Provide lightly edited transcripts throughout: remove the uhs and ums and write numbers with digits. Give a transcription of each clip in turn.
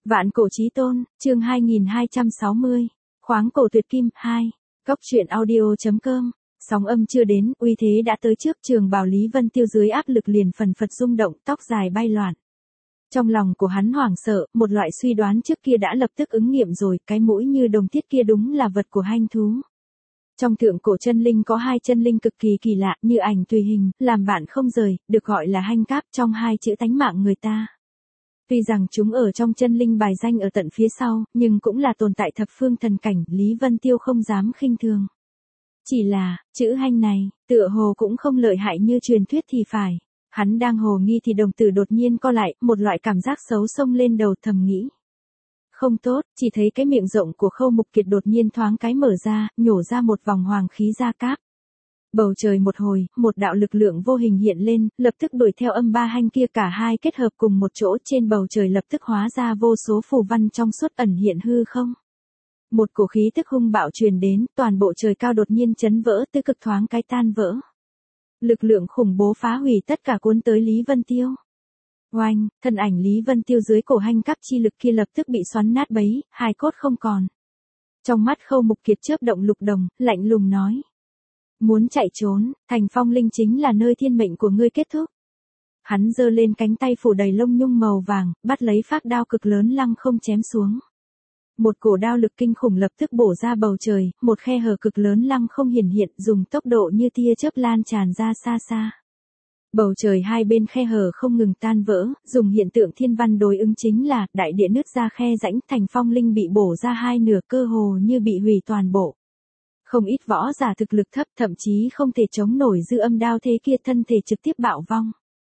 Vạn cổ chí tôn, chương 2260. Khoáng cổ tuyệt kim 2. Góc truyện audio.com. Sóng âm chưa đến, uy thế đã tới trước. Trường bào Lý Vân Tiêu dưới áp lực liền phần phật rung động, tóc dài bay loạn. Trong lòng của hắn hoảng sợ, một loại suy đoán trước kia đã lập tức ứng nghiệm rồi, cái mũi như đồng thiết kia đúng là vật của hanh thú. Trong thượng cổ chân linh có hai chân linh cực kỳ kỳ lạ, như ảnh tùy hình, làm bạn không rời, được gọi là hanh cáp, trong hai chữ tánh mạng người ta. Tuy rằng chúng ở trong chân linh bài danh ở tận phía sau, nhưng cũng là tồn tại thập phương thần cảnh, Lý Vân Tiêu không dám khinh thường. Chỉ là, chữ hanh này, tựa hồ cũng không lợi hại như truyền thuyết thì phải. Hắn đang hồ nghi thì đồng tử đột nhiên co lại, một loại cảm giác xấu xông lên đầu, thầm nghĩ. Không tốt, chỉ thấy cái miệng rộng của Khâu Mục Kiệt đột nhiên thoáng cái mở ra, nhổ ra một vòng hoàng khí ra cáp. Bầu trời một hồi, một đạo lực lượng vô hình hiện lên, lập tức đuổi theo âm ba hanh kia, cả hai kết hợp cùng một chỗ, trên bầu trời lập tức hóa ra vô số phù văn trong suốt ẩn hiện hư không. Một cổ khí tức hung bạo truyền đến, toàn bộ trời cao đột nhiên chấn vỡ, tư cực thoáng cái tan vỡ. Lực lượng khủng bố phá hủy tất cả, cuốn tới Lý Vân Tiêu. Oanh, thân ảnh Lý Vân Tiêu dưới cổ hanh cáp chi lực kia lập tức bị xoắn nát bấy, hài cốt không còn. Trong mắt Khâu Mục Kiệt chớp động lục đồng, lạnh lùng nói. Muốn chạy trốn, Thành Phong Linh chính là nơi thiên mệnh của ngươi kết thúc. Hắn giơ lên cánh tay phủ đầy lông nhung màu vàng, bắt lấy phác đao cực lớn lăng không chém xuống. Một cổ đao lực kinh khủng lập tức bổ ra bầu trời, một khe hở cực lớn lăng không hiển hiện, dùng tốc độ như tia chớp lan tràn ra xa xa. Bầu trời hai bên khe hở không ngừng tan vỡ, dùng hiện tượng thiên văn đối ứng chính là đại địa nứt ra khe rãnh, Thành Phong Linh bị bổ ra hai nửa, cơ hồ như bị hủy toàn bộ. Không ít võ giả thực lực thấp, thậm chí không thể chống nổi dư âm đao thế kia, thân thể trực tiếp bạo vong.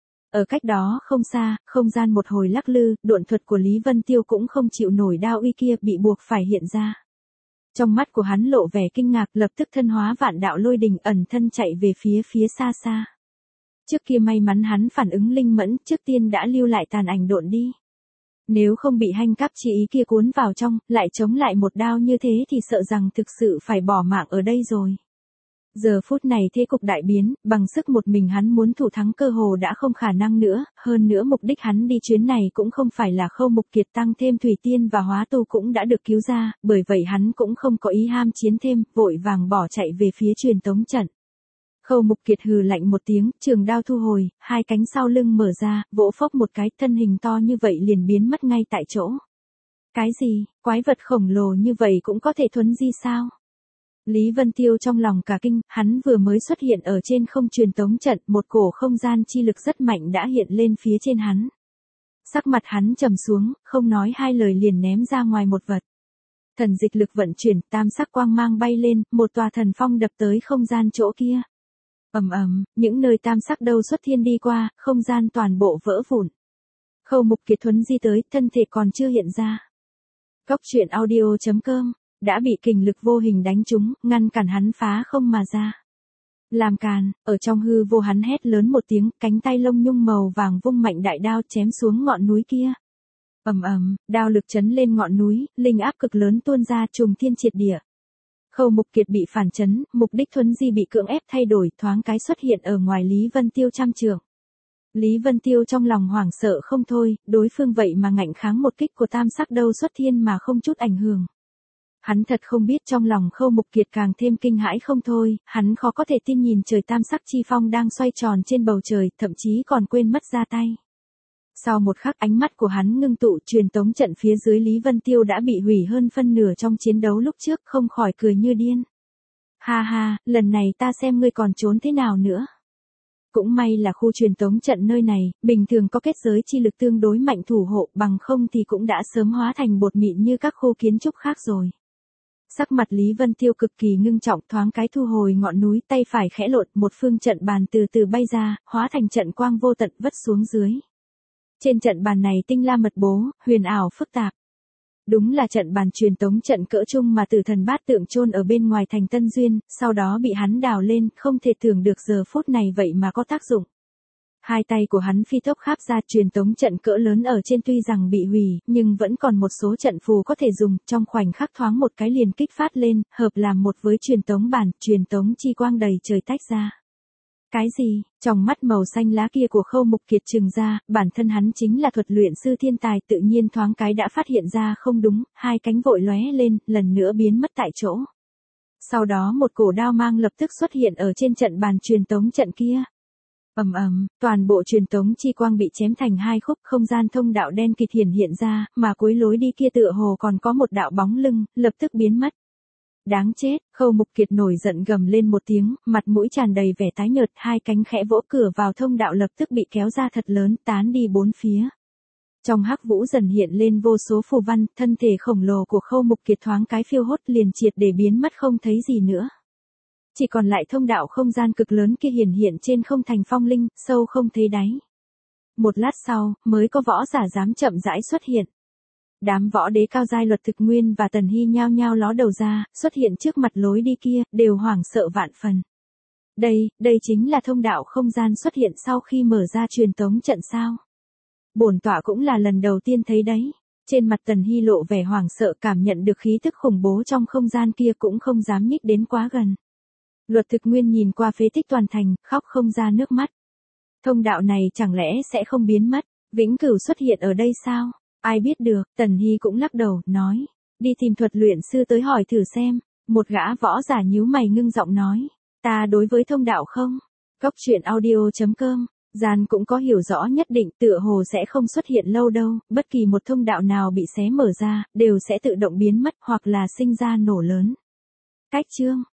Ở cách đó không xa, không gian một hồi lắc lư, độn thuật của Lý Vân Tiêu cũng không chịu nổi đao uy kia, bị buộc phải hiện ra. Trong mắt của hắn lộ vẻ kinh ngạc, lập tức thân hóa vạn đạo lôi đình, ẩn thân chạy về phía xa xa. Trước kia may mắn hắn phản ứng linh mẫn, trước tiên đã lưu lại tàn ảnh độn đi. Nếu không bị hanh cáp chi ý kia cuốn vào trong, lại chống lại một đao như thế thì sợ rằng thực sự phải bỏ mạng ở đây rồi. Giờ phút này thế cục đại biến, bằng sức một mình hắn muốn thủ thắng cơ hồ đã không khả năng nữa, hơn nữa mục đích hắn đi chuyến này cũng không phải là Khâu Mục Kiệt, tăng thêm Thủy Tiên và Hóa Tu cũng đã được cứu ra, bởi vậy hắn cũng không có ý ham chiến thêm, vội vàng bỏ chạy về phía truyền tống trận. Khâu Mục Kiệt hừ lạnh một tiếng, trường đao thu hồi, hai cánh sau lưng mở ra, vỗ phốc một cái, thân hình to như vậy liền biến mất ngay tại chỗ. Cái gì, quái vật khổng lồ như vậy cũng có thể thuấn di sao? Lý Vân Tiêu trong lòng cả kinh, hắn vừa mới xuất hiện ở trên không truyền tống trận, một cổ không gian chi lực rất mạnh đã hiện lên phía trên hắn. Sắc mặt hắn trầm xuống, không nói hai lời liền ném ra ngoài một vật. Thần dịch lực vận chuyển, tam sắc quang mang bay lên, một tòa thần phong đập tới không gian chỗ kia. Ầm ầm, những nơi tam sắc đâu xuất thiên đi qua, không gian toàn bộ vỡ vụn. Khâu Mục Kiệt thuấn di tới, thân thể còn chưa hiện ra. Góc truyện audio.com. Đã bị kình lực vô hình đánh trúng, ngăn cản hắn phá không mà ra. Làm càn, ở trong hư vô hắn hét lớn một tiếng, cánh tay lông nhung màu vàng vung mạnh đại đao chém xuống ngọn núi kia. Ầm ầm, đao lực chấn lên ngọn núi, linh áp cực lớn tuôn ra, trùng thiên triệt địa. Khâu Mục Kiệt bị phản chấn, mục đích thuấn di bị cưỡng ép thay đổi, thoáng cái xuất hiện ở ngoài Lý Vân Tiêu trăm trượng. Lý Vân Tiêu trong lòng hoảng sợ không thôi, đối phương vậy mà ngạnh kháng một kích của tam sắc đâu xuất thiên mà không chút ảnh hưởng. Hắn thật không biết trong lòng Khâu Mục Kiệt càng thêm kinh hãi không thôi, hắn khó có thể tin nhìn trời tam sắc chi phong đang xoay tròn trên bầu trời, thậm chí còn quên mất ra tay. Sau một khắc ánh mắt của hắn ngưng tụ, truyền tống trận phía dưới Lý Vân Tiêu đã bị hủy hơn phân nửa trong chiến đấu lúc trước, không khỏi cười như điên. Ha ha, lần này ta xem ngươi còn trốn thế nào nữa. Cũng may là khu truyền tống trận nơi này, bình thường có kết giới chi lực tương đối mạnh thủ hộ, bằng không thì cũng đã sớm hóa thành bột mịn như các khu kiến trúc khác rồi. Sắc mặt Lý Vân Tiêu cực kỳ ngưng trọng, thoáng cái thu hồi ngọn núi, tay phải khẽ lộn, một phương trận bàn từ từ bay ra, hóa thành trận quang vô tận vất xuống dưới. Trên trận bàn này tinh la mật bố, huyền ảo phức tạp. Đúng là trận bàn truyền tống trận cỡ trung mà Tử Thần Bát Tượng chôn ở bên ngoài thành Tân Duyên, sau đó bị hắn đào lên, không thể tưởng được giờ phút này vậy mà có tác dụng. Hai tay của hắn phi tốc kháp ra, truyền tống trận cỡ lớn ở trên tuy rằng bị hủy, nhưng vẫn còn một số trận phù có thể dùng, trong khoảnh khắc thoáng một cái liền kích phát lên, hợp làm một với truyền tống bàn, truyền tống chi quang đầy trời tách ra. Cái gì? Trong mắt màu xanh lá kia của Khâu Mục Kiệt trừng ra, bản thân hắn chính là thuật luyện sư thiên tài, tự nhiên thoáng cái đã phát hiện ra không đúng, hai cánh vội lóe lên, lần nữa biến mất tại chỗ. Sau đó một cổ đao mang lập tức xuất hiện ở trên trận bàn truyền tống trận kia. Ầm ầm, toàn bộ truyền tống chi quang bị chém thành hai khúc, không gian thông đạo đen kịt hiện ra, mà cuối lối đi kia tựa hồ còn có một đạo bóng lưng, lập tức biến mất. Đáng chết, Khâu Mục Kiệt nổi giận gầm lên một tiếng, mặt mũi tràn đầy vẻ tái nhợt, hai cánh khẽ vỗ, cửa vào thông đạo lập tức bị kéo ra thật lớn, tán đi bốn phía. Trong hắc vũ dần hiện lên vô số phù văn, thân thể khổng lồ của Khâu Mục Kiệt thoáng cái phiêu hốt liền triệt để biến mất không thấy gì nữa. Chỉ còn lại thông đạo không gian cực lớn kia hiện trên không thành phong linh, sâu không thấy đáy. Một lát sau, mới có võ giả dám chậm rãi xuất hiện. Đám võ đế cao giai Luật Thực Nguyên và Tần Hy nhao nhao ló đầu ra, xuất hiện trước mặt lối đi kia, đều hoảng sợ vạn phần. Đây chính là thông đạo không gian xuất hiện sau khi mở ra truyền tống trận sao? Bổn tọa cũng là lần đầu tiên thấy đấy. Trên mặt Tần Hy lộ vẻ hoảng sợ, cảm nhận được khí tức khủng bố trong không gian kia cũng không dám nhích đến quá gần. Luật Thực Nguyên nhìn qua phế tích toàn thành, khóc không ra nước mắt. Thông đạo này chẳng lẽ sẽ không biến mất, vĩnh cửu xuất hiện ở đây sao? Ai biết được, Tần Hy cũng lắc đầu, nói. Đi tìm thuật luyện sư tới hỏi thử xem. Một gã võ giả nhíu mày ngưng giọng nói. Ta đối với thông đạo không? Cốc truyện audio.com. Gian cũng có hiểu rõ nhất định, tựa hồ sẽ không xuất hiện lâu đâu, bất kỳ một thông đạo nào bị xé mở ra, đều sẽ tự động biến mất hoặc là sinh ra nổ lớn. Cách chương.